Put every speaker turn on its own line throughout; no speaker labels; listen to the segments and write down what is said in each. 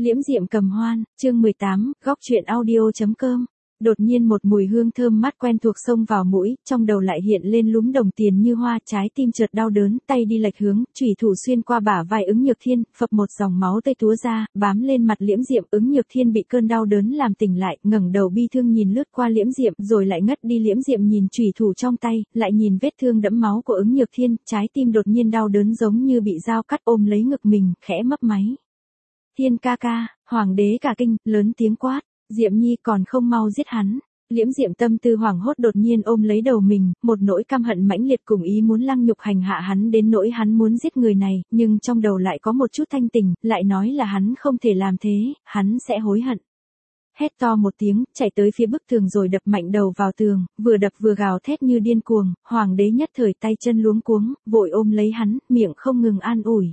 Liễm diệm cầm hoan, chương 18, góc truyện audio.com. Đột nhiên một mùi hương thơm mát quen thuộc xông vào mũi, trong đầu lại hiện lên lúm đồng tiền như hoa, trái tim chợt đau đớn, tay đi lệch hướng, chủy thủ xuyên qua bả vai Ứng Nhược Thiên, phập một dòng máu tươi túa ra, bám lên mặt Liễm diệm. Ứng Nhược Thiên bị cơn đau đớn làm tỉnh lại, ngẩng đầu bi thương nhìn lướt qua Liễm diệm, rồi lại ngất đi. Liễm diệm nhìn chủy thủ trong tay, lại nhìn vết thương đẫm máu của Ứng Nhược Thiên, trái tim đột nhiên đau đớn giống như bị dao cắt, ôm lấy ngực mình, khẽ mấp máy. Thiên ca ca, hoàng đế cả kinh, lớn tiếng quát, Diệm Nhi còn không mau giết hắn. Liễm diệm tâm tư hoảng hốt đột nhiên ôm lấy đầu mình, một nỗi căm hận mãnh liệt cùng ý muốn lăng nhục hành hạ hắn đến nỗi hắn muốn giết người này, nhưng trong đầu lại có một chút thanh tỉnh, lại nói là hắn không thể làm thế, hắn sẽ hối hận. Hét to một tiếng, chạy tới phía bức tường rồi đập mạnh đầu vào tường, vừa đập vừa gào thét như điên cuồng, hoàng đế nhất thời tay chân luống cuống, vội ôm lấy hắn, miệng không ngừng an ủi.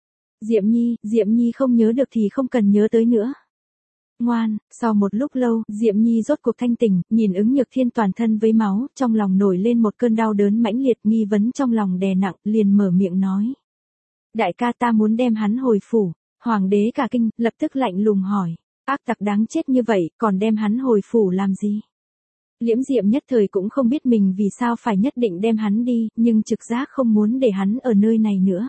Diệm Nhi không nhớ được thì không cần nhớ tới nữa. Ngoan. Sau một lúc lâu, Diệm Nhi rốt cuộc thanh tỉnh, nhìn Ứng Nhược Thiên toàn thân với máu, trong lòng nổi lên một cơn đau đớn mãnh liệt, nghi vấn trong lòng đè nặng, liền mở miệng nói. Đại ca, ta muốn đem hắn hồi phủ. Hoàng đế cả kinh, lập tức lạnh lùng hỏi. Ác tặc đáng chết như vậy, còn đem hắn hồi phủ làm gì? Liễm diệm nhất thời cũng không biết mình vì sao phải nhất định đem hắn đi, nhưng trực giác không muốn để hắn ở nơi này nữa.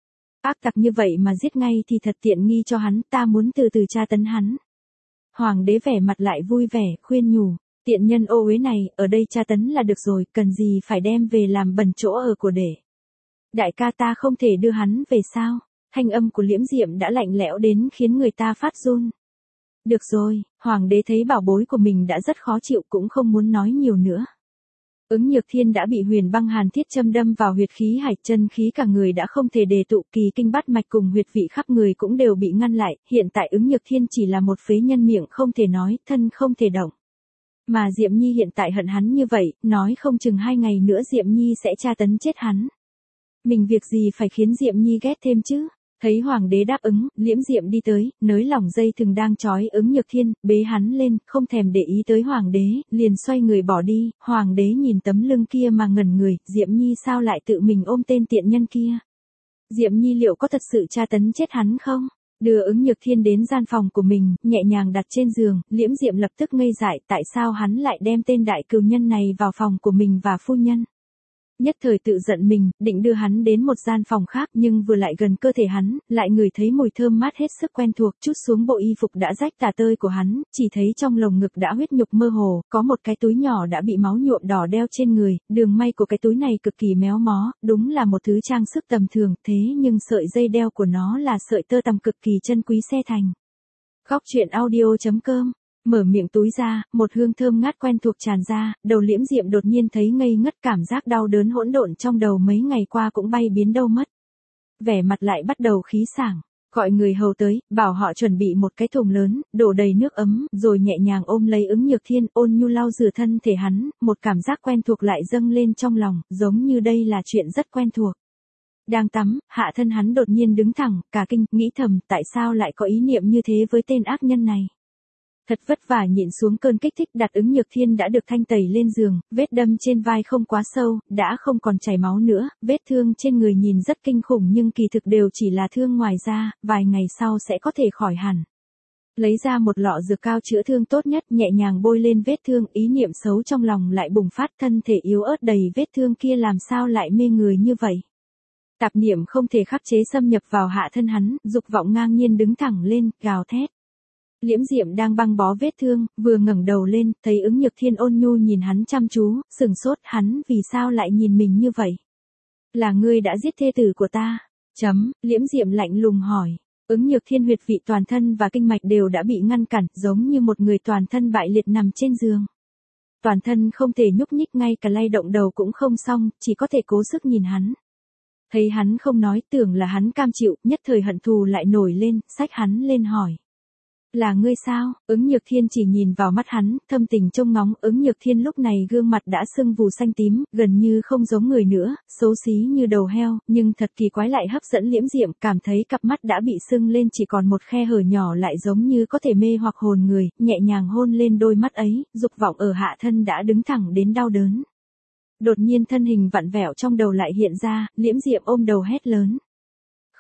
Ác tặc như vậy mà giết ngay thì thật tiện nghi cho hắn, ta muốn từ từ tra tấn hắn. Hoàng đế vẻ mặt lại vui vẻ, khuyên nhủ, tiện nhân ô uế này, ở đây tra tấn là được rồi, cần gì phải đem về làm bẩn chỗ ở của đệ. Đại ca, ta không thể đưa hắn về sao? Thanh âm của Liễm diệm đã lạnh lẽo đến khiến người ta phát run. Được rồi, hoàng đế thấy bảo bối của mình đã rất khó chịu, cũng không muốn nói nhiều nữa. Ứng Nhược Thiên đã bị huyền băng hàn thiết châm đâm vào huyệt khí hải, chân khí cả người đã không thể đề tụ, kỳ kinh bát mạch cùng huyệt vị khắp người cũng đều bị ngăn lại, hiện tại Ứng Nhược Thiên chỉ là một phế nhân, miệng không thể nói, thân không thể động. Mà Diệm Nhi hiện tại hận hắn như vậy, nói không chừng 2 ngày nữa Diệm Nhi sẽ tra tấn chết hắn. Mình việc gì phải khiến Diệm Nhi ghét thêm chứ? Thấy hoàng đế đáp ứng, Liễm diệm đi tới, nới lỏng dây thừng đang trói Ứng Nhược Thiên, bế hắn lên, không thèm để ý tới hoàng đế, liền xoay người bỏ đi. Hoàng đế nhìn tấm lưng kia mà ngẩn người, Diệm Nhi sao lại tự mình ôm tên tiện nhân kia? Diệm Nhi liệu có thật sự tra tấn chết hắn không? Đưa Ứng Nhược Thiên đến gian phòng của mình, nhẹ nhàng đặt trên giường, Liễm diệm lập tức ngây dại, tại sao hắn lại đem tên đại cừu nhân này vào phòng của mình và phu nhân? Nhất thời tự giận mình, định đưa hắn đến một gian phòng khác, nhưng vừa lại gần cơ thể hắn, lại ngửi thấy mùi thơm mát hết sức quen thuộc, chút xuống bộ y phục đã rách tả tơi của hắn, chỉ thấy trong lồng ngực đã huyết nhục mơ hồ, có một cái túi nhỏ đã bị máu nhuộm đỏ đeo trên người, đường may của cái túi này cực kỳ méo mó, đúng là một thứ trang sức tầm thường, thế nhưng sợi dây đeo của nó là sợi tơ tằm cực kỳ chân quý xe thành. Góc truyện audio.com. Mở miệng túi ra, một hương thơm ngát quen thuộc tràn ra, đầu Liễm diệm đột nhiên thấy ngây ngất, cảm giác đau đớn hỗn độn trong đầu mấy ngày qua cũng bay biến đâu mất. Vẻ mặt lại bắt đầu khí sảng, gọi người hầu tới, bảo họ chuẩn bị một cái thùng lớn, đổ đầy nước ấm, rồi nhẹ nhàng ôm lấy Ứng Nhược Thiên, ôn nhu lau rửa thân thể hắn, một cảm giác quen thuộc lại dâng lên trong lòng, giống như đây là chuyện rất quen thuộc. Đang tắm, hạ thân hắn đột nhiên đứng thẳng, cả kinh, nghĩ thầm, tại sao lại có ý niệm như thế với tên ác nhân này. Thật vất vả nhịn xuống cơn kích thích, đặt Ứng Nhược Thiên đã được thanh tẩy lên giường, vết đâm trên vai không quá sâu, đã không còn chảy máu nữa, vết thương trên người nhìn rất kinh khủng nhưng kỳ thực đều chỉ là thương ngoài da, vài ngày sau sẽ có thể khỏi hẳn. Lấy ra một lọ dược cao chữa thương tốt nhất, nhẹ nhàng bôi lên vết thương, ý niệm xấu trong lòng lại bùng phát, thân thể yếu ớt đầy vết thương kia làm sao lại mê người như vậy. Tạp niệm không thể khắc chế xâm nhập vào hạ thân hắn, dục vọng ngang nhiên đứng thẳng lên, gào thét. Liễm diệm đang băng bó vết thương, vừa ngẩng đầu lên, thấy Ứng Nhược Thiên ôn nhu nhìn hắn chăm chú, sừng sốt, hắn vì sao lại nhìn mình như vậy? Là ngươi đã giết thê tử của ta? Liễm diệm lạnh lùng hỏi. Ứng Nhược Thiên huyệt vị toàn thân và kinh mạch đều đã bị ngăn cản, giống như một người toàn thân bại liệt nằm trên giường. Toàn thân không thể nhúc nhích, ngay cả lay động đầu cũng không xong, chỉ có thể cố sức nhìn hắn. Thấy hắn không nói, tưởng là hắn cam chịu, nhất thời hận thù lại nổi lên, xách hắn lên hỏi. Là ngươi sao? Ứng Nhược Thiên chỉ nhìn vào mắt hắn, thâm tình trông ngóng. Ứng Nhược Thiên lúc này gương mặt đã sưng vù xanh tím, gần như không giống người nữa, xấu xí như đầu heo, nhưng thật kỳ quái lại hấp dẫn Liễm diệm, cảm thấy cặp mắt đã bị sưng lên chỉ còn một khe hở nhỏ lại giống như có thể mê hoặc hồn người, nhẹ nhàng hôn lên đôi mắt ấy, dục vọng ở hạ thân đã đứng thẳng đến đau đớn. Đột nhiên thân hình vặn vẹo trong đầu lại hiện ra, Liễm diệm ôm đầu hét lớn.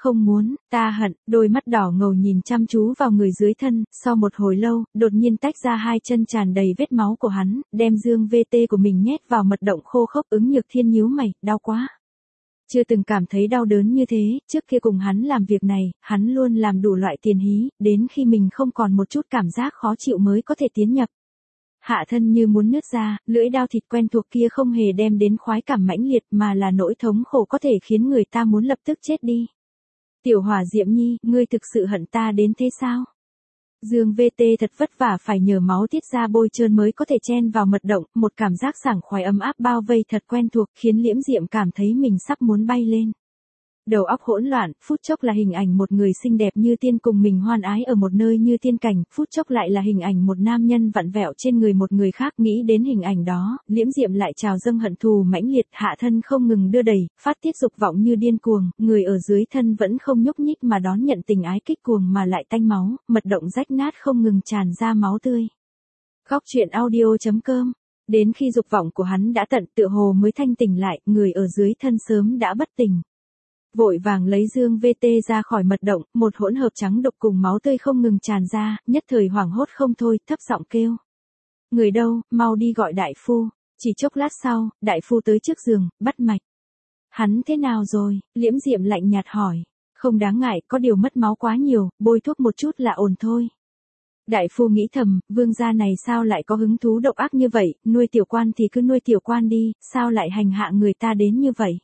Không muốn, ta hận, đôi mắt đỏ ngầu nhìn chăm chú vào người dưới thân, sau một hồi lâu, đột nhiên tách ra hai chân tràn đầy vết máu của hắn, đem dương VT của mình nhét vào mật động khô khốc. Ứng Nhược Thiên nhíu mày, đau quá. Chưa từng cảm thấy đau đớn như thế, trước kia cùng hắn làm việc này, hắn luôn làm đủ loại tiền hí, đến khi mình không còn một chút cảm giác khó chịu mới có thể tiến nhập. Hạ thân như muốn nứt ra, lưỡi dao thịt quen thuộc kia không hề đem đến khoái cảm mãnh liệt mà là nỗi thống khổ có thể khiến người ta muốn lập tức chết đi. Tiểu Hỏa Diệm Nhi, ngươi thực sự hận ta đến thế sao? Dương VT thật vất vả phải nhờ máu tiết ra bôi trơn mới có thể chen vào mật động, một cảm giác sảng khoái ấm áp bao vây thật quen thuộc khiến Liễm Diệm cảm thấy mình sắp muốn bay lên. Đầu óc hỗn loạn, phút chốc là hình ảnh một người xinh đẹp như tiên cùng mình hoan ái ở một nơi như tiên cảnh, phút chốc lại là hình ảnh một nam nhân vặn vẹo trên người một người khác. Nghĩ đến hình ảnh đó, Liễm Diệm lại trào dâng hận thù mãnh liệt, hạ thân không ngừng đưa đẩy, phát tiết dục vọng như điên cuồng, người ở dưới thân vẫn không nhúc nhích mà đón nhận tình ái kích cuồng mà lại tanh máu, mật động rách nát không ngừng tràn ra máu tươi. Góc truyện audio.com. Đến khi dục vọng của hắn đã tận, tựa hồ mới thanh tỉnh lại, người ở dưới thân sớm đã bất tỉnh. Vội vàng lấy dương VT ra khỏi mật động, một hỗn hợp trắng đục cùng máu tươi không ngừng tràn ra, nhất thời hoảng hốt không thôi, thấp giọng kêu. Người đâu, mau đi gọi đại phu. Chỉ chốc lát sau, đại phu tới trước giường, bắt mạch. Hắn thế nào rồi? Liễm Diệm lạnh nhạt hỏi. Không đáng ngại, có điều mất máu quá nhiều, bôi thuốc một chút là ổn thôi. Đại phu nghĩ thầm, vương gia này sao lại có hứng thú độc ác như vậy, nuôi tiểu quan thì cứ nuôi tiểu quan đi, sao lại hành hạ người ta đến như vậy?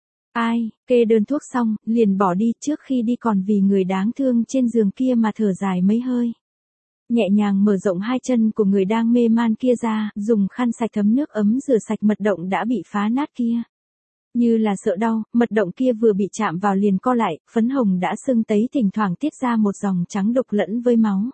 Ai, kê đơn thuốc xong, liền bỏ đi, trước khi đi còn vì người đáng thương trên giường kia mà thở dài mấy hơi. Nhẹ nhàng mở rộng hai chân của người đang mê man kia ra, dùng khăn sạch thấm nước ấm rửa sạch mật động đã bị phá nát kia. Như là sợ đau, mật động kia vừa bị chạm vào liền co lại, phấn hồng đã sưng tấy thỉnh thoảng tiết ra một dòng trắng đục lẫn với máu.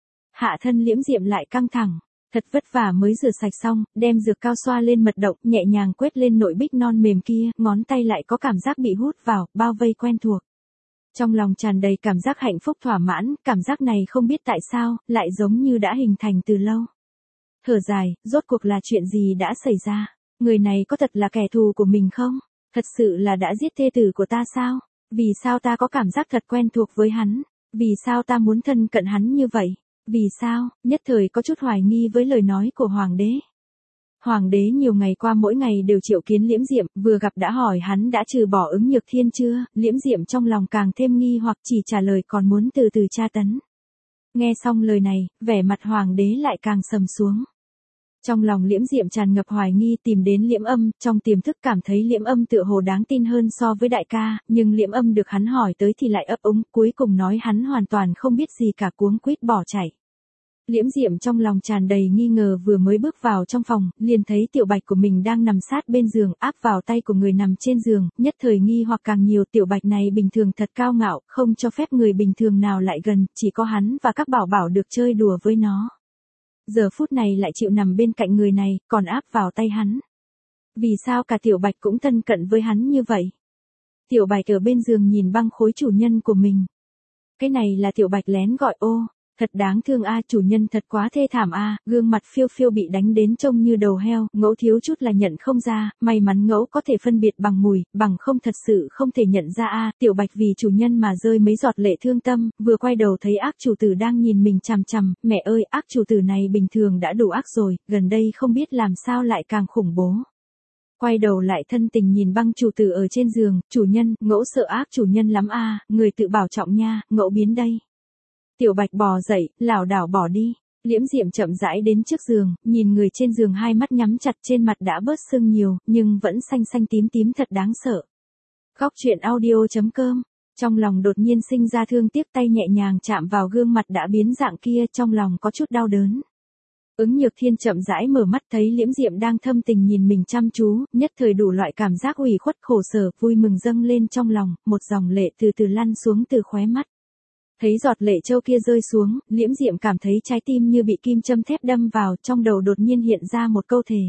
Hạ thân Liễm Diệm lại căng thẳng. Thật vất vả mới rửa sạch xong, đem dược cao xoa lên mật động, nhẹ nhàng quét lên nội bích non mềm kia, ngón tay lại có cảm giác bị hút vào, bao vây quen thuộc. Trong lòng tràn đầy cảm giác hạnh phúc thỏa mãn, cảm giác này không biết tại sao, lại giống như đã hình thành từ lâu. Thở dài, rốt cuộc là chuyện gì đã xảy ra? Người này có thật là kẻ thù của mình không? Thật sự là đã giết thê tử của ta sao? Vì sao ta có cảm giác thật quen thuộc với hắn? Vì sao ta muốn thân cận hắn như vậy? Vì sao, nhất thời có chút hoài nghi với lời nói của Hoàng đế. Hoàng đế nhiều ngày qua mỗi ngày đều triệu kiến Liễm Diệm, vừa gặp đã hỏi hắn đã trừ bỏ Ứng Nhược Thiên chưa, Liễm Diệm trong lòng càng thêm nghi hoặc chỉ trả lời còn muốn từ từ tra tấn. Nghe xong lời này, vẻ mặt Hoàng đế lại càng sầm xuống. Trong lòng Liễm Diệm tràn ngập hoài nghi tìm đến Liễm Âm, trong tiềm thức cảm thấy Liễm Âm tựa hồ đáng tin hơn so với đại ca, nhưng Liễm Âm được hắn hỏi tới thì lại ấp úng, cuối cùng nói hắn hoàn toàn không biết gì cả cuống quýt bỏ chạy. Liễm Diệm trong lòng tràn đầy nghi ngờ vừa mới bước vào trong phòng, liền thấy Tiểu Bạch của mình đang nằm sát bên giường áp vào tay của người nằm trên giường, nhất thời nghi hoặc càng nhiều. Tiểu Bạch này bình thường thật cao ngạo, không cho phép người bình thường nào lại gần, chỉ có hắn và các bảo bảo được chơi đùa với nó. Giờ phút này lại chịu nằm bên cạnh người này, còn áp vào tay hắn. Vì sao cả Tiểu Bạch cũng thân cận với hắn như vậy? Tiểu Bạch ở bên giường nhìn băng khối chủ nhân của mình. Cái này là Tiểu Bạch lén gọi ô. Thật đáng thương a, chủ nhân thật quá thê thảm a, gương mặt phiêu phiêu bị đánh đến trông như đầu heo, Ngẫu thiếu chút là nhận không ra, may mắn Ngẫu có thể phân biệt bằng mùi, bằng không thật sự không thể nhận ra a. Tiểu Bạch vì chủ nhân mà rơi mấy giọt lệ thương tâm, vừa quay đầu thấy ác chủ tử đang nhìn mình chằm chằm, mẹ ơi, ác chủ tử này bình thường đã đủ ác rồi, gần đây không biết làm sao lại càng khủng bố. Quay đầu lại thân tình nhìn băng chủ tử ở trên giường, chủ nhân, Ngẫu sợ ác chủ nhân lắm a, người tự bảo trọng nha, Ngẫu biến đây. Tiểu Bạch bò dậy, lảo đảo bỏ đi. Liễm Diệm chậm rãi đến trước giường, nhìn người trên giường hai mắt nhắm chặt, trên mặt đã bớt sưng nhiều, nhưng vẫn xanh xanh tím tím thật đáng sợ. Góc truyện audio.com. Trong lòng đột nhiên sinh ra thương tiếc, tay nhẹ nhàng chạm vào gương mặt đã biến dạng kia, trong lòng có chút đau đớn. Ứng Nhược Thiên chậm rãi mở mắt thấy Liễm Diệm đang thâm tình nhìn mình chăm chú, nhất thời đủ loại cảm giác ủy khuất khổ sở, vui mừng dâng lên trong lòng, một dòng lệ từ từ lăn xuống từ khóe mắt. Thấy giọt lệ châu kia rơi xuống, Liễm Diệm cảm thấy trái tim như bị kim châm thép đâm vào, trong đầu đột nhiên hiện ra một câu thề.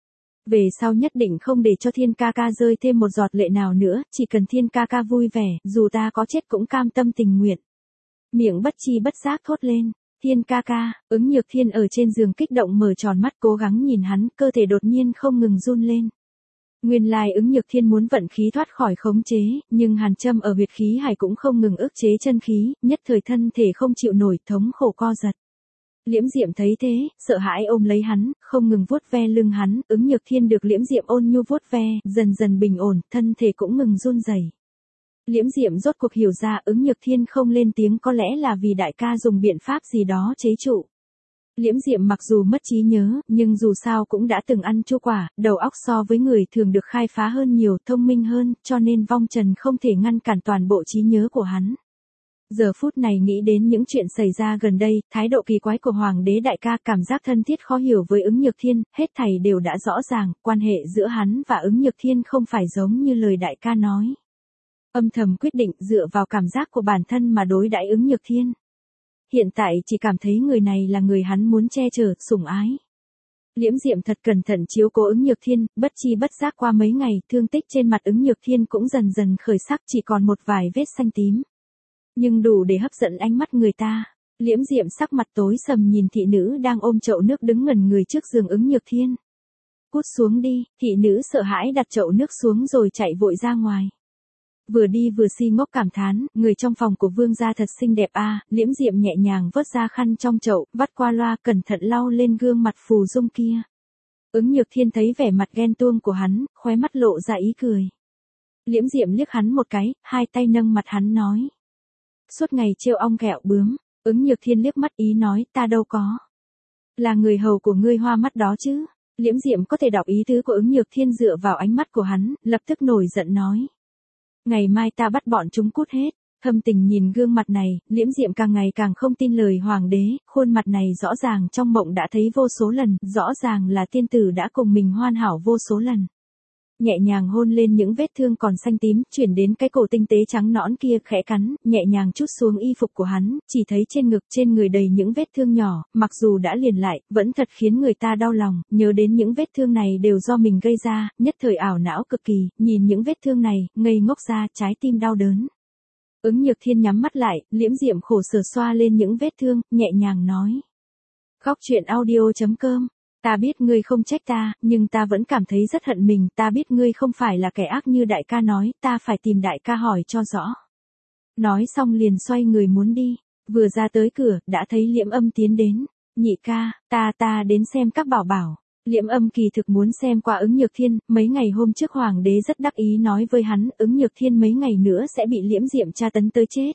Về sau nhất định không để cho Thiên ca ca rơi thêm một giọt lệ nào nữa, chỉ cần Thiên ca ca vui vẻ, dù ta có chết cũng cam tâm tình nguyện. Miệng bất chi bất giác thốt lên, Thiên ca ca. Ứng Nhược Thiên ở trên giường kích động mở tròn mắt cố gắng nhìn hắn, cơ thể đột nhiên không ngừng run lên. Nguyên lai ứng nhược thiên muốn vận khí thoát khỏi khống chế, nhưng hàn châm ở huyệt khí hải cũng không ngừng ức chế chân khí, nhất thời thân thể không chịu nổi thống khổ co giật. Liễm Diệm thấy thế, sợ hãi ôm lấy hắn, không ngừng vuốt ve lưng hắn, ứng nhược thiên được Liễm Diệm ôn nhu vuốt ve, dần dần bình ổn, thân thể cũng ngừng run rẩy. Liễm Diệm rốt cuộc hiểu ra ứng nhược thiên không lên tiếng có lẽ là vì đại ca dùng biện pháp gì đó chế trụ. Liễm Diệm mặc dù mất trí nhớ, nhưng dù sao cũng đã từng ăn chu quả, đầu óc so với người thường được khai phá hơn nhiều, thông minh hơn, cho nên vong trần không thể ngăn cản toàn bộ trí nhớ của hắn. Giờ phút này nghĩ đến những chuyện xảy ra gần đây, thái độ kỳ quái của Hoàng đế đại ca, cảm giác thân thiết khó hiểu với ứng nhược thiên, hết thảy đều đã rõ ràng, quan hệ giữa hắn và ứng nhược thiên không phải giống như lời đại ca nói. Âm thầm quyết định dựa vào cảm giác của bản thân mà đối đãi ứng nhược thiên. Hiện tại chỉ cảm thấy người này là người hắn muốn che chở, sủng ái. Liễm Diệm thật cẩn thận chiếu cố ứng nhược thiên, bất chi bất giác qua mấy ngày, thương tích trên mặt ứng nhược thiên cũng dần dần khởi sắc, chỉ còn một vài vết xanh tím. Nhưng đủ để hấp dẫn ánh mắt người ta. Liễm Diệm sắc mặt tối sầm nhìn thị nữ đang ôm chậu nước đứng ngẩn người trước giường ứng nhược thiên. Cút xuống đi, thị nữ sợ hãi đặt chậu nước xuống rồi chạy vội ra ngoài. Vừa đi vừa si ngốc cảm thán, người trong phòng của vương gia thật xinh đẹp a. Liễm Diệm nhẹ nhàng vớt ra khăn trong chậu, vắt qua loa cẩn thận lau lên gương mặt phù dung kia. Ứng nhược thiên thấy vẻ mặt ghen tuông của hắn, khóe mắt lộ ra ý cười. Liễm Diệm liếc hắn một cái, hai tay nâng mặt hắn nói. Suốt ngày trêu ong ghẹo bướm, ứng nhược thiên liếc mắt ý nói ta đâu có. Là người hầu của ngươi hoa mắt đó chứ. Liễm Diệm có thể đọc ý tứ của ứng nhược thiên dựa vào ánh mắt của hắn, lập tức nổi giận nói. Ngày mai ta bắt bọn chúng cút hết. Thâm tình nhìn gương mặt này, Liễm Diệm càng ngày càng không tin lời hoàng đế, khuôn mặt này rõ ràng trong mộng đã thấy vô số lần, rõ ràng là tiên tử đã cùng mình hoàn hảo vô số lần. Nhẹ nhàng hôn lên những vết thương còn xanh tím, chuyển đến cái cổ tinh tế trắng nõn kia khẽ cắn, nhẹ nhàng trút xuống y phục của hắn, chỉ thấy trên ngực trên người đầy những vết thương nhỏ, mặc dù đã liền lại, vẫn thật khiến người ta đau lòng, nhớ đến những vết thương này đều do mình gây ra, nhất thời ảo não cực kỳ, nhìn những vết thương này, ngây ngốc ra, trái tim đau đớn. Ứng nhược thiên nhắm mắt lại, Liễm Diệm khổ sở xoa lên những vết thương, nhẹ nhàng nói. Khóc chuyện audio.com. Ta biết ngươi không trách ta, nhưng ta vẫn cảm thấy rất hận mình, ta biết ngươi không phải là kẻ ác như đại ca nói, ta phải tìm đại ca hỏi cho rõ. Nói xong liền xoay người muốn đi, vừa ra tới cửa, đã thấy Liễm Âm tiến đến. Nhị ca, ta đến xem các bảo bảo. Liễm Âm kỳ thực muốn xem qua ứng nhược thiên, mấy ngày hôm trước hoàng đế rất đắc ý nói với hắn, ứng nhược thiên mấy ngày nữa sẽ bị Liễm Diệm tra tấn tới chết.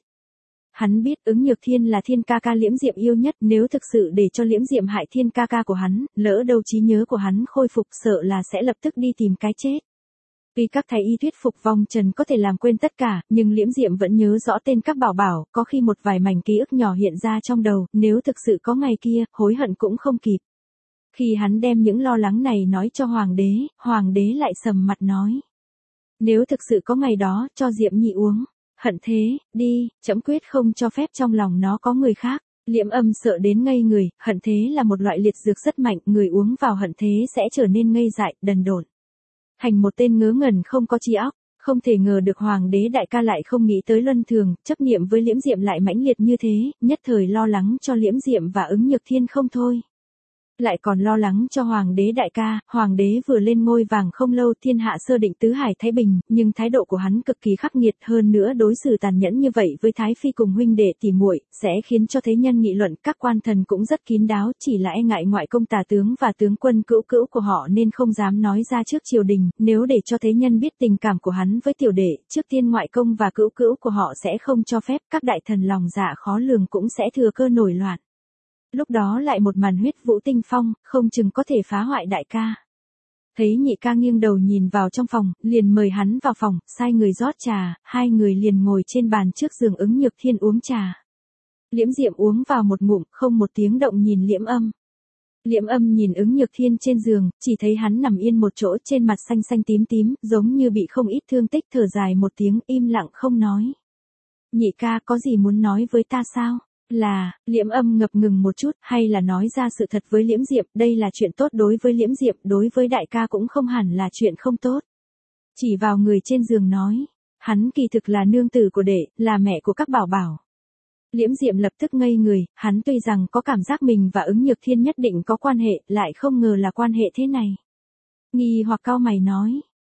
Hắn biết ứng nhược thiên là thiên ca ca Liễm Diệm yêu nhất, nếu thực sự để cho Liễm Diệm hại thiên ca ca của hắn, lỡ đâu trí nhớ của hắn khôi phục sợ là sẽ lập tức đi tìm cái chết. Tuy các thầy y thuyết phục vong trần có thể làm quên tất cả, nhưng Liễm Diệm vẫn nhớ rõ tên các bảo bảo, có khi một vài mảnh ký ức nhỏ hiện ra trong đầu, nếu thực sự có ngày kia, hối hận cũng không kịp. Khi hắn đem những lo lắng này nói cho hoàng đế lại sầm mặt nói. Nếu thực sự có ngày đó, cho Diệm Nhi uống. Hận thế, đi, trẫm quyết không cho phép trong lòng nó có người khác. Liễm Âm sợ đến ngây người, hận thế là một loại liệt dược rất mạnh, người uống vào hận thế sẽ trở nên ngây dại, đần độn. Thành một tên ngớ ngẩn không có trí óc, không thể ngờ được hoàng đế đại ca lại không nghĩ tới luân thường, chấp niệm với Liễm Diệm lại mãnh liệt như thế, nhất thời lo lắng cho Liễm Diệm và ứng nhược thiên không thôi. Lại còn lo lắng cho hoàng đế đại ca, hoàng đế vừa lên ngôi vàng không lâu thiên hạ sơ định tứ hải thái bình, nhưng thái độ của hắn cực kỳ khắc nghiệt, hơn nữa đối xử tàn nhẫn như vậy với thái phi cùng huynh đệ tỉ muội, sẽ khiến cho thế nhân nghị luận, các quan thần cũng rất kín đáo, chỉ là e ngại ngoại công tả tướng và tướng quân cữu cữu của họ nên không dám nói ra trước triều đình, nếu để cho thế nhân biết tình cảm của hắn với tiểu đệ, trước tiên ngoại công và cữu cữu của họ sẽ không cho phép, các đại thần lòng dạ khó lường cũng sẽ thừa cơ nổi loạn. Lúc đó lại một màn huyết vũ tinh phong, không chừng có thể phá hoại đại ca. Thấy nhị ca nghiêng đầu nhìn vào trong phòng, liền mời hắn vào phòng, sai người rót trà, hai người liền ngồi trên bàn trước giường ứng nhược thiên uống trà. Liễm Diệm uống vào một ngụm, không một tiếng động nhìn Liễm Âm. Liễm Âm nhìn ứng nhược thiên trên giường, chỉ thấy hắn nằm yên một chỗ trên mặt xanh xanh tím tím, giống như bị không ít thương tích, thở dài một tiếng, im lặng không nói. Nhị ca có gì muốn nói với ta sao? Là, Liễm Âm ngập ngừng một chút, hay là nói ra sự thật với Liễm Diệm, đây là chuyện tốt đối với Liễm Diệm, đối với đại ca cũng không hẳn là chuyện không tốt. Chỉ vào người trên giường nói, hắn kỳ thực là nương tử của đệ, là mẹ của các bảo bảo. Liễm Diệm lập tức ngây người, hắn tuy rằng có cảm giác mình và ứng nhược thiên nhất định có quan hệ, lại không ngờ là quan hệ thế này. Nghi hoặc cau mày nói,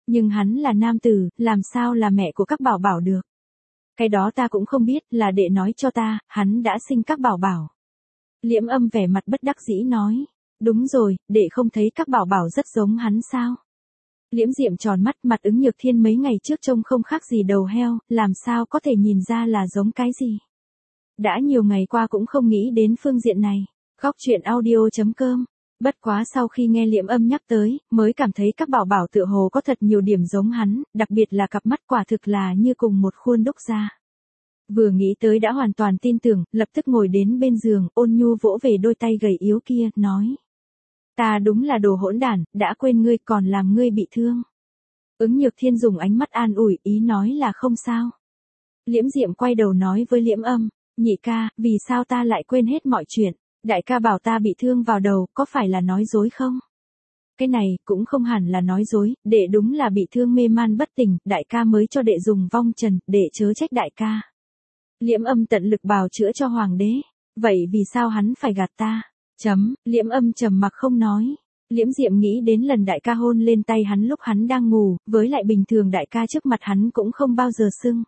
Nhưng hắn là nam tử, làm sao là mẹ của các bảo bảo được. Cái đó ta cũng không biết, là đệ nói cho ta, hắn đã sinh các bảo bảo. Liễm Âm vẻ mặt bất đắc dĩ nói. Đúng rồi, đệ không thấy các bảo bảo rất giống hắn sao? Liễm Diệm tròn mắt, mặt Ứng Nhược Thiên mấy ngày trước trông không khác gì đầu heo, làm sao có thể nhìn ra là giống cái gì. Đã nhiều ngày qua cũng không nghĩ đến phương diện này. Góc chuyện audio.com. Bất quá sau khi nghe Liễm Âm nhắc tới, mới cảm thấy các bảo bảo tựa hồ có thật nhiều điểm giống hắn, đặc biệt là cặp mắt quả thực là như cùng một khuôn đúc ra. Vừa nghĩ tới đã hoàn toàn tin tưởng, lập tức ngồi đến bên giường, ôn nhu vỗ về đôi tay gầy yếu kia, nói. Ta đúng là đồ hỗn đản, đã quên ngươi còn làm ngươi bị thương. Ứng Nhược Thiên dùng ánh mắt an ủi, ý nói là không sao. Liễm Diệm quay đầu nói với Liễm Âm, nhị ca, vì sao ta lại quên hết mọi chuyện, đại ca bảo ta bị thương vào đầu, có phải là nói dối không? Cái này, cũng không hẳn là nói dối, đệ đúng là bị thương mê man bất tỉnh, đại ca mới cho đệ dùng vong trần, đệ chớ trách đại ca. Liễm Âm tận lực bào chữa cho hoàng đế, vậy vì sao hắn phải gạt ta? Liễm Âm trầm mặc không nói. Liễm Diệm nghĩ đến lần đại ca hôn lên tay hắn lúc hắn đang ngủ, với lại bình thường đại ca trước mặt hắn cũng không bao giờ sưng.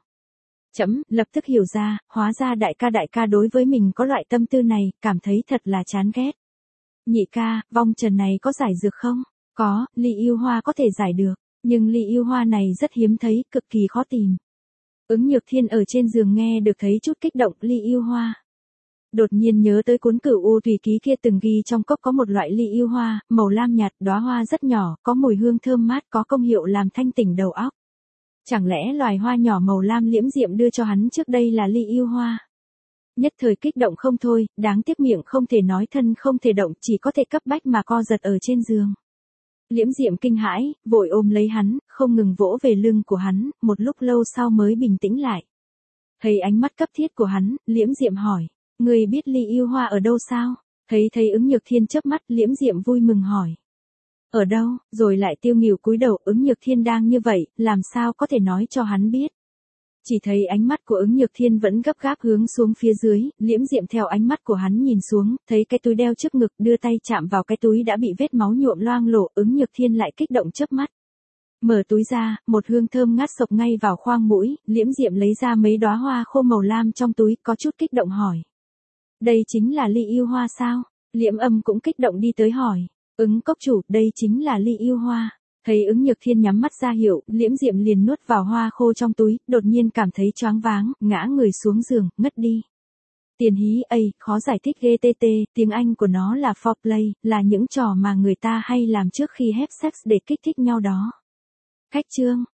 Lập tức hiểu ra, hóa ra đại ca đối với mình có loại tâm tư này, cảm thấy thật là chán ghét. Nhị ca, vong trần này có giải dược không? Có, ly yêu hoa có thể giải được, nhưng ly yêu hoa này rất hiếm thấy, cực kỳ khó tìm. Ứng Nhược Thiên ở trên giường nghe được thấy chút kích động, ly yêu hoa. Đột nhiên nhớ tới cuốn Cửu U Tùy Ký kia từng ghi trong cốc có một loại ly yêu hoa, màu lam nhạt, đóa hoa rất nhỏ, có mùi hương thơm mát, có công hiệu làm thanh tỉnh đầu óc. Chẳng lẽ loài hoa nhỏ màu lam Liễm Diệm đưa cho hắn trước đây là ly yêu hoa? Nhất thời kích động không thôi, đáng tiếc miệng không thể nói, thân không thể động, chỉ có thể cấp bách mà co giật ở trên giường. Liễm Diệm kinh hãi, vội ôm lấy hắn, không ngừng vỗ về lưng của hắn, một lúc lâu sau mới bình tĩnh lại. Thấy ánh mắt cấp thiết của hắn, Liễm Diệm hỏi, người biết ly yêu hoa ở đâu sao? Thấy Ứng Nhược Thiên chớp mắt, Liễm Diệm vui mừng hỏi. Ở đâu, rồi lại tiêu nghỉu cúi đầu, Ứng Nhược Thiên đang như vậy, làm sao có thể nói cho hắn biết. Chỉ thấy ánh mắt của Ứng Nhược Thiên vẫn gấp gáp hướng xuống phía dưới, Liễm Diệm theo ánh mắt của hắn nhìn xuống, thấy cái túi đeo trước ngực, đưa tay chạm vào cái túi đã bị vết máu nhuộm loang lổ, Ứng Nhược Thiên lại kích động chớp mắt. Mở túi ra, một hương thơm ngát sộc ngay vào khoang mũi, Liễm Diệm lấy ra mấy đóa hoa khô màu lam trong túi, có chút kích động hỏi. Đây chính là ly yêu hoa sao? Liễm Âm cũng kích động đi tới hỏi. Ứng cốc chủ, đây chính là ly yêu hoa. Thấy Ứng Nhược Thiên nhắm mắt ra hiệu, Liễm Diệm liền nuốt vào hoa khô trong túi, đột nhiên cảm thấy choáng váng, ngã người xuống giường, ngất đi. Tiền hí ây, khó giải thích GTT, tiếng Anh của nó là foreplay, là những trò mà người ta hay làm trước khi have sex để kích thích nhau đó. Khách chương.